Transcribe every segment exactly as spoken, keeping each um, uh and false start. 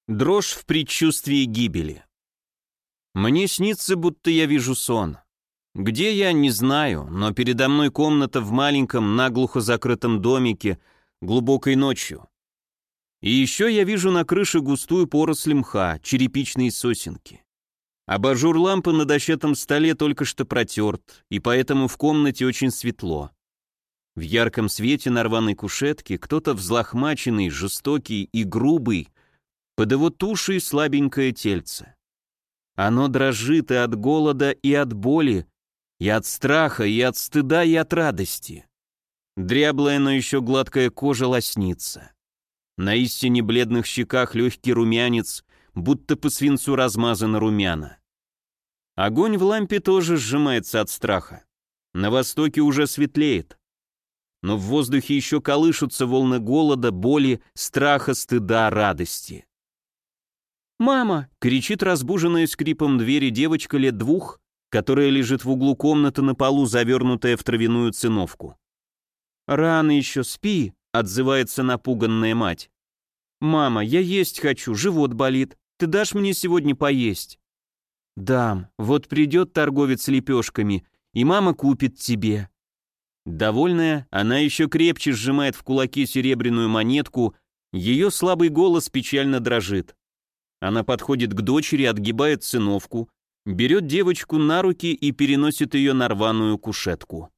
Дрожь в предчувствии гибели. Мне снится, будто я вижу сон. Где я, не знаю, но передо мной комната в маленьком, наглухо закрытом домике, глубокой ночью. И еще я вижу на крыше густую поросль мха, черепичные сосенки. Абажур лампы на дощатом столе только что протерт, и поэтому в комнате очень светло. В ярком свете на рваной кушетке кто-то взлохмаченный, жестокий и грубый, под его тушей слабенькое тельце. Оно дрожит и от голода, и от боли, и от страха, и от стыда, и от радости. Дряблая, но еще гладкая кожа лоснится. На истине бледных щеках легкий румянец, будто по свинцу размазано румяна. Огонь в лампе тоже сжимается от страха. На востоке уже светлеет. Но в воздухе еще колышутся волны голода, боли, страха, стыда, радости. «Мама!» — кричит разбуженная скрипом двери девочка лет двух, которая лежит в углу комнаты на полу, завернутая в травяную циновку. «Рано еще, спи!» — отзывается напуганная мать. «Мама, я есть хочу, живот болит. Ты дашь мне сегодня поесть?» «Дам. Вот придет торговец лепешками, и мама купит тебе». Довольная, она еще крепче сжимает в кулаке серебряную монетку, ее слабый голос печально дрожит. Она подходит к дочери, отгибает циновку, берет девочку на руки и переносит ее на рваную кушетку.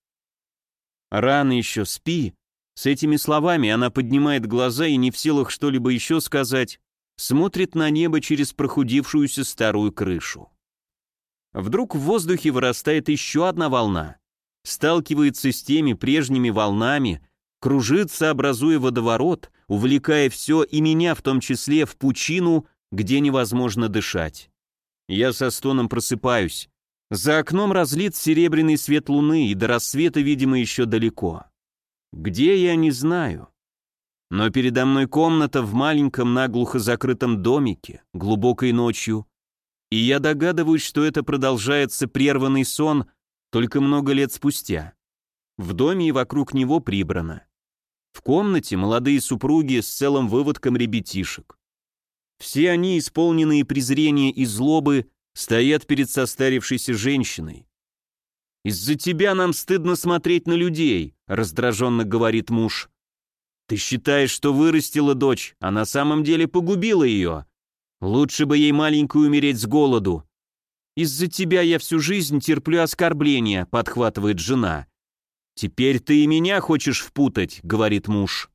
«Рано еще, спи». С этими словами она поднимает глаза и, не в силах что-либо еще сказать, смотрит на небо через прохудившуюся старую крышу. Вдруг в воздухе вырастает еще одна волна, сталкивается с теми прежними волнами, кружится, образуя водоворот, увлекая все и меня в том числе в пучину, где невозможно дышать. Я со стоном просыпаюсь. За окном разлит серебряный свет луны, и до рассвета, видимо, еще далеко. Где я, не знаю. Но передо мной комната в маленьком наглухо закрытом домике, глубокой ночью, и я догадываюсь, что это продолжается прерванный сон только много лет спустя. В доме и вокруг него прибрано. В комнате молодые супруги с целым выводком ребятишек. Все они, исполненные презрения и злобы, стоят перед состарившейся женщиной. «Из-за тебя нам стыдно смотреть на людей», — раздраженно говорит муж. «Ты считаешь, что вырастила дочь, а на самом деле погубила ее. Лучше бы ей маленькую умереть с голоду». «Из-за тебя я всю жизнь терплю оскорбления», — подхватывает жена. «Теперь ты и меня хочешь впутать», — говорит муж.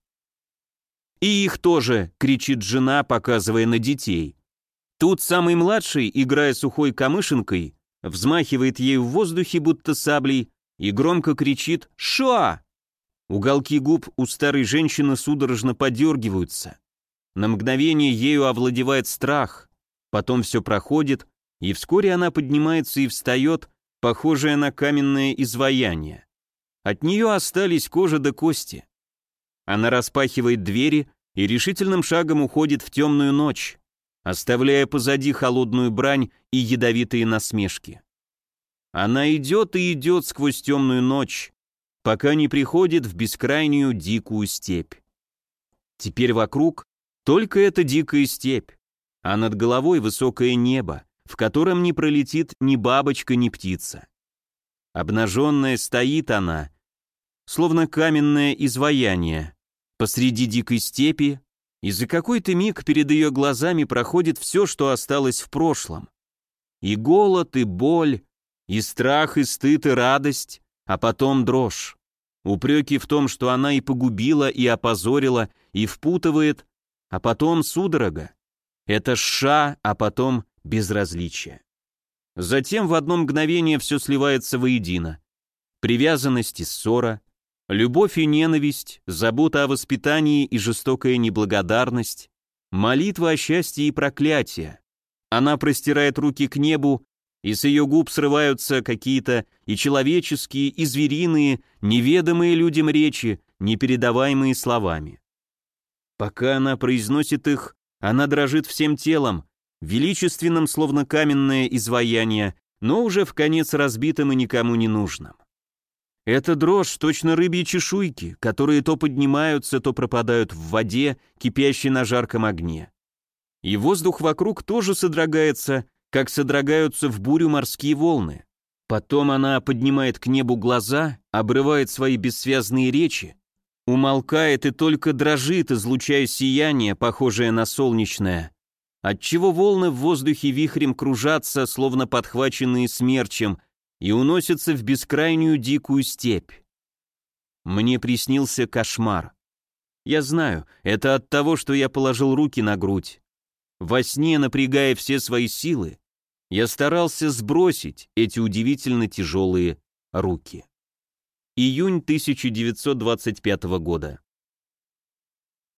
«И их тоже!» — кричит жена, показывая на детей. Тут самый младший, играя сухой камышинкой, взмахивает ею в воздухе, будто саблей, и громко кричит «Ша!». Уголки губ у старой женщины судорожно подергиваются. На мгновение ею овладевает страх, потом все проходит, и вскоре она поднимается и встает, похожая на каменное изваяние. От нее остались кожа до кости. Она распахивает двери и решительным шагом уходит в темную ночь, оставляя позади холодную брань и ядовитые насмешки. Она идет и идет сквозь темную ночь, пока не приходит в бескрайнюю дикую степь. Теперь вокруг только эта дикая степь, а над головой высокое небо, в котором не пролетит ни бабочка, ни птица. Обнаженная стоит она, словно каменное изваяние, посреди дикой степи, и за какой-то миг перед ее глазами проходит все, что осталось в прошлом. И голод, и боль, и страх, и стыд, и радость, а потом дрожь. Упреки в том, что она и погубила, и опозорила, и впутывает, а потом судорога. Это ша, а потом безразличие. Затем в одно мгновение все сливается воедино. Привязанность и ссора, любовь и ненависть, забота о воспитании и жестокая неблагодарность, молитва о счастье и проклятие. Она простирает руки к небу, и с ее губ срываются какие-то и человеческие, и звериные, неведомые людям речи, непередаваемые словами. Пока она произносит их, она дрожит всем телом, величественным, словно каменное изваяние, но уже вконец разбитым и никому не нужным. Эта дрожь точно рыбьи чешуйки, которые то поднимаются, то пропадают в воде, кипящей на жарком огне. И воздух вокруг тоже содрогается, как содрогаются в бурю морские волны. Потом она поднимает к небу глаза, обрывает свои бессвязные речи, умолкает и только дрожит, излучая сияние, похожее на солнечное, отчего волны в воздухе вихрем кружатся, словно подхваченные смерчем, и уносятся в бескрайнюю дикую степь. Мне приснился кошмар. Я знаю, это от того, что я положил руки на грудь. Во сне, напрягая все свои силы, я старался сбросить эти удивительно тяжелые руки. Июнь тысяча девятьсот двадцать пятого года.